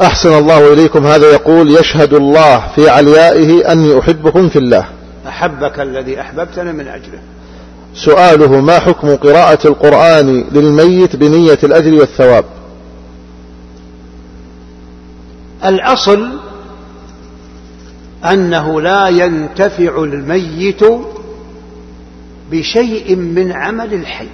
أحسن الله إليكم. هذا يقول: يشهد الله في عليائه أني أحبكم في الله. أحبك الذي أحببتنا من أجله. سؤاله: ما حكم قراءة القرآن للميت بنية الأجر والثواب؟ الأصل أنه لا ينتفع الميت بشيء من عمل الحي،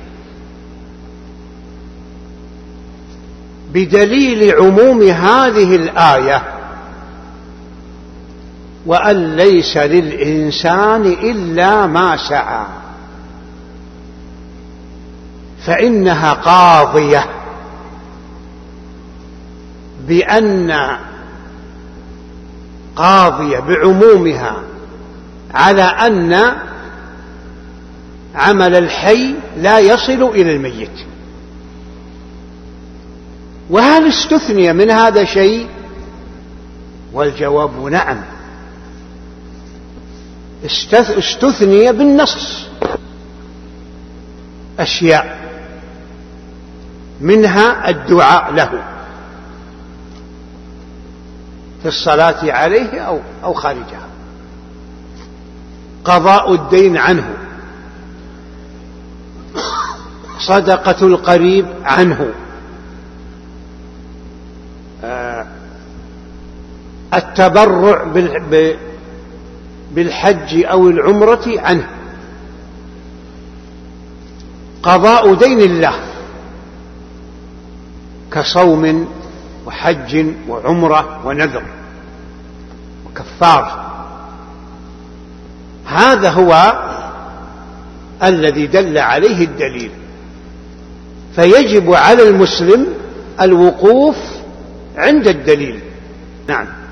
بدليل عموم هذه الآية: وأن ليس للإنسان إلا ما سعى، فإنها قاضية بعمومها على أن عمل الحي لا يصل إلى الميت. وهل استثني من هذا شيء؟ والجواب نعم، استثني بالنص أشياء، منها الدعاء له في الصلاة عليه أو خارجها، قضاء الدين عنه، صدقة القريب عنه، التبرع بالحج أو العمرة عنه، قضاء دين الله كصوم وحج وعمرة ونذر وكفارة. هذا هو الذي دل عليه الدليل، فيجب على المسلم الوقوف عند الدليل. نعم.